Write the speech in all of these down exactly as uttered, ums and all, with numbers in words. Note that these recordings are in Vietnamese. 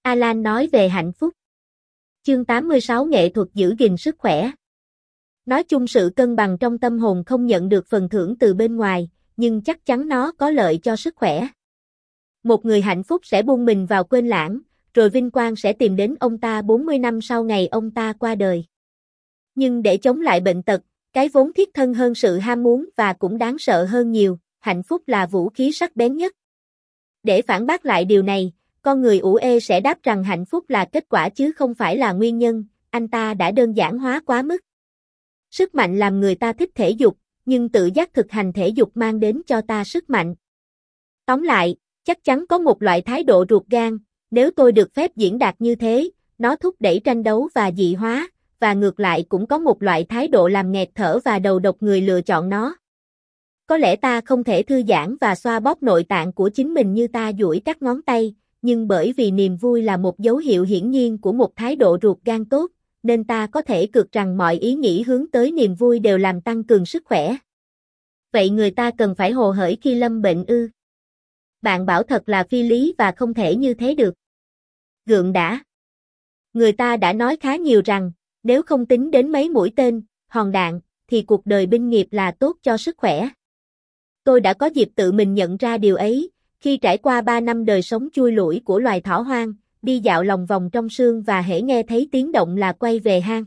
Alan nói về hạnh phúc. Chương tám mươi sáu Nghệ thuật giữ gìn sức khỏe. Nói chung sự cân bằng trong tâm hồn không nhận được phần thưởng từ bên ngoài, nhưng chắc chắn nó có lợi cho sức khỏe. Một người hạnh phúc sẽ buông mình vào quên lãng, rồi vinh quang sẽ tìm đến ông ta bốn mươi năm sau ngày ông ta qua đời. Nhưng để chống lại bệnh tật, cái vốn thiết thân hơn sự ham muốn và cũng đáng sợ hơn nhiều, hạnh phúc là vũ khí sắc bén nhất. Để phản bác lại điều này, con người ủ ê sẽ đáp rằng hạnh phúc là kết quả chứ không phải là nguyên nhân, anh ta đã đơn giản hóa quá mức. Sức mạnh làm người ta thích thể dục, nhưng tự giác thực hành thể dục mang đến cho ta sức mạnh. Tóm lại, chắc chắn có một loại thái độ ruột gan, nếu tôi được phép diễn đạt như thế, nó thúc đẩy tranh đấu và dị hóa, và ngược lại cũng có một loại thái độ làm nghẹt thở và đầu độc người lựa chọn nó. Có lẽ ta không thể thư giãn và xoa bóp nội tạng của chính mình như ta duỗi các ngón tay, nhưng bởi vì niềm vui là một dấu hiệu hiển nhiên của một thái độ ruột gan tốt, nên ta có thể cược rằng mọi ý nghĩ hướng tới niềm vui đều làm tăng cường sức khỏe. Vậy người ta cần phải hồ hởi khi lâm bệnh ư? Bạn bảo thật là phi lý và không thể như thế được. Gượng đã. Người ta đã nói khá nhiều rằng, nếu không tính đến mấy mũi tên, hòn đạn, thì cuộc đời binh nghiệp là tốt cho sức khỏe. Tôi đã có dịp tự mình nhận ra điều ấy, khi trải qua ba năm đời sống chui lủi của loài thỏ hoang, đi dạo lòng vòng trong sương và hễ nghe thấy tiếng động là quay về hang.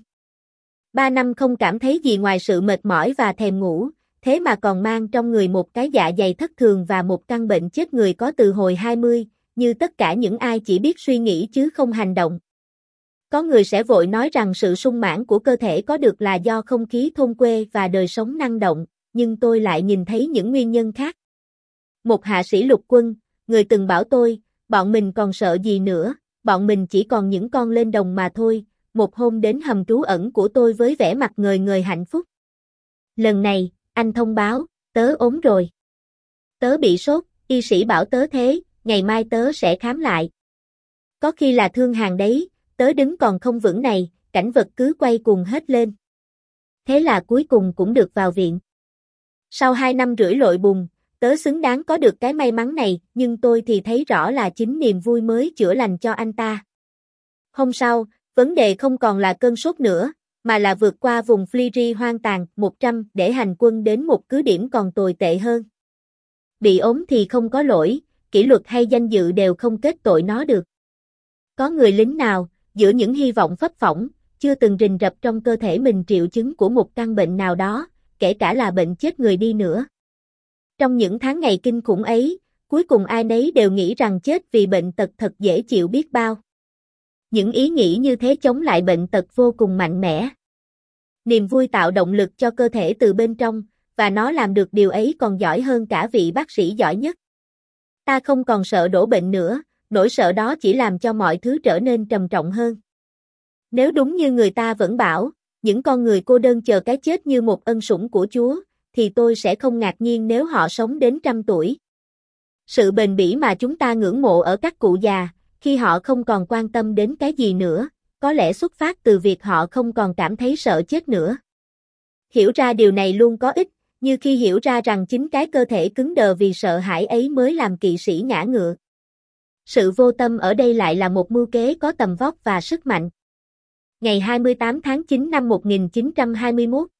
Ba năm không cảm thấy gì ngoài sự mệt mỏi và thèm ngủ, thế mà còn mang trong người một cái dạ dày thất thường và một căn bệnh chết người có từ hồi hai mươi, như tất cả những ai chỉ biết suy nghĩ chứ không hành động. Có người sẽ vội nói rằng sự sung mãn của cơ thể có được là do không khí thôn quê và đời sống năng động, nhưng tôi lại nhìn thấy những nguyên nhân khác. Một hạ sĩ lục quân, người từng bảo tôi, bọn mình còn sợ gì nữa, bọn mình chỉ còn những con lên đồng mà thôi, một hôm đến hầm trú ẩn của tôi với vẻ mặt ngời ngời hạnh phúc. Lần này, anh thông báo, tớ ốm rồi. Tớ bị sốt, y sĩ bảo tớ thế, ngày mai tớ sẽ khám lại. Có khi là thương hàn đấy, tớ đứng còn không vững này, cảnh vật cứ quay cuồng hết lên. Thế là cuối cùng cũng được vào viện. Sau hai năm rưỡi lội bùn, tớ xứng đáng có được cái may mắn này, nhưng tôi thì thấy rõ là chính niềm vui mới chữa lành cho anh ta. Hôm sau, vấn đề không còn là cơn sốt nữa, mà là vượt qua vùng Fleary hoang tàn một trăm để hành quân đến một cứ điểm còn tồi tệ hơn. Bị ốm thì không có lỗi, kỷ luật hay danh dự đều không kết tội nó được. Có người lính nào, giữa những hy vọng phấp phỏng, chưa từng rình rập trong cơ thể mình triệu chứng của một căn bệnh nào đó, kể cả là bệnh chết người đi nữa. Trong những tháng ngày kinh khủng ấy, cuối cùng ai nấy đều nghĩ rằng chết vì bệnh tật thật dễ chịu biết bao. Những ý nghĩ như thế chống lại bệnh tật vô cùng mạnh mẽ. Niềm vui tạo động lực cho cơ thể từ bên trong, và nó làm được điều ấy còn giỏi hơn cả vị bác sĩ giỏi nhất. Ta không còn sợ đổ bệnh nữa, nỗi sợ đó chỉ làm cho mọi thứ trở nên trầm trọng hơn. Nếu đúng như người ta vẫn bảo, những con người cô đơn chờ cái chết như một ân sủng của Chúa, thì tôi sẽ không ngạc nhiên nếu họ sống đến trăm tuổi. Sự bền bỉ mà chúng ta ngưỡng mộ ở các cụ già, khi họ không còn quan tâm đến cái gì nữa, có lẽ xuất phát từ việc họ không còn cảm thấy sợ chết nữa. Hiểu ra điều này luôn có ích, như khi hiểu ra rằng chính cái cơ thể cứng đờ vì sợ hãi ấy mới làm kỵ sĩ ngã ngựa. Sự vô tâm ở đây lại là một mưu kế có tầm vóc và sức mạnh. Ngày hai mươi tám tháng chín năm một nghìn chín trăm hai mươi mốt,